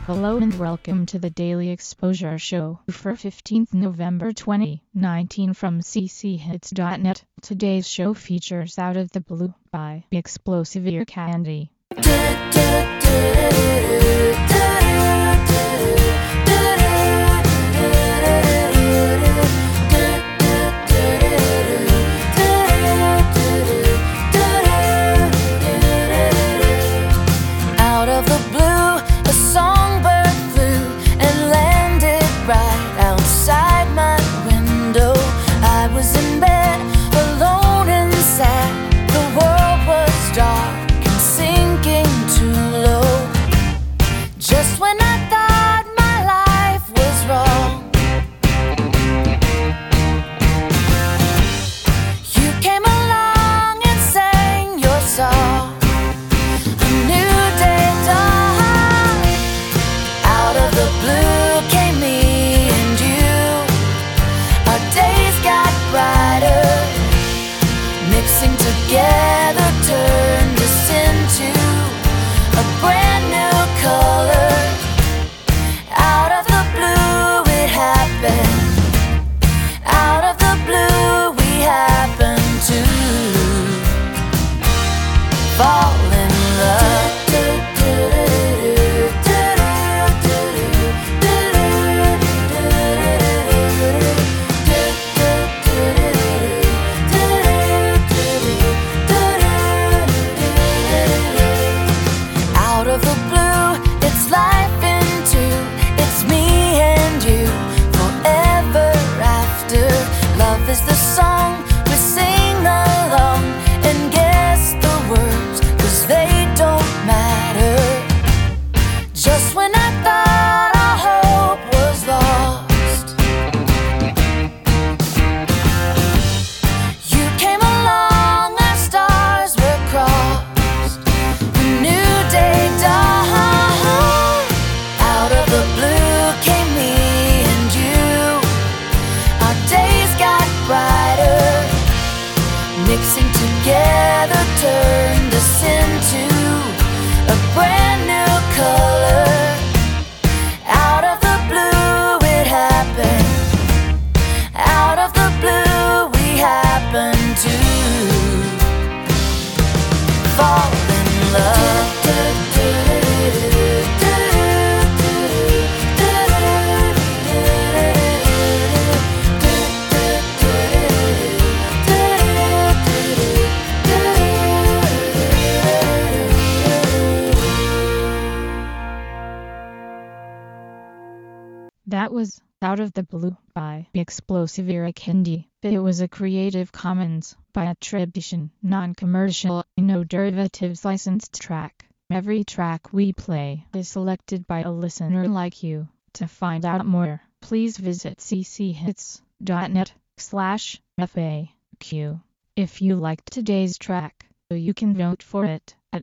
Hello and welcome to the Daily Exposure Show for 15th November 2019 from cchits.net. Today's show features Out of the Blue by Explosive Ear Candy. Out of the blue, a songbird flew and landed right outside my window. I was in bed, alone and sad. The world was dark and sinking too low. Just when I thought my life was wrong, you came along and sang your song. A new day dawned. Out of the blue came me and you. Our days got brighter. Mixing together turned us into a brand new color. Out of the blue it happened. Out of the blue we happened to fall in love. Out of the blue, it's life in two. It's me and you, forever after. Love is the song we sing along and guess the words, 'cause they don't matter. Just when I thought our hope was lost, you came along, our stars were crossed. A new day dawned. Out of the blue came me and you. Our days got brighter. Mixing together turned us into a brand new color. Out of the blue it happened. Out of the blue we happened to fall in love. That was Out of the Blue by Explosive Ear Candy. It was a Creative Commons by attribution, non-commercial, no derivatives licensed track. Every track we play is selected by a listener like you. To find out more, please visit cchits.net/FAQ. If you liked today's track, you can vote for it at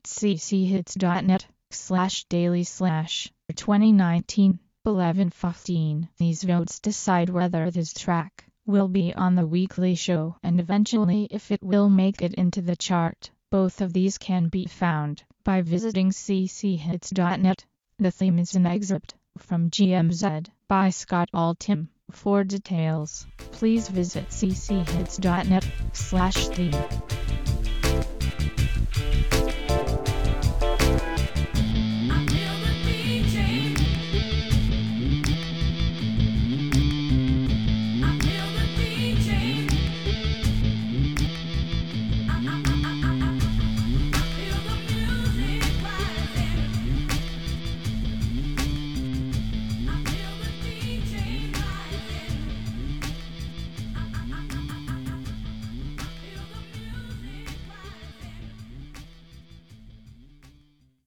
cchits.net/daily/2019. 11:15. These votes decide whether this track will be on the weekly show and eventually if it will make it into the chart. Both of these can be found by visiting cchits.net. The theme is an excerpt from GMZ by Scott Altham. For details, please visit cchits.net/theme.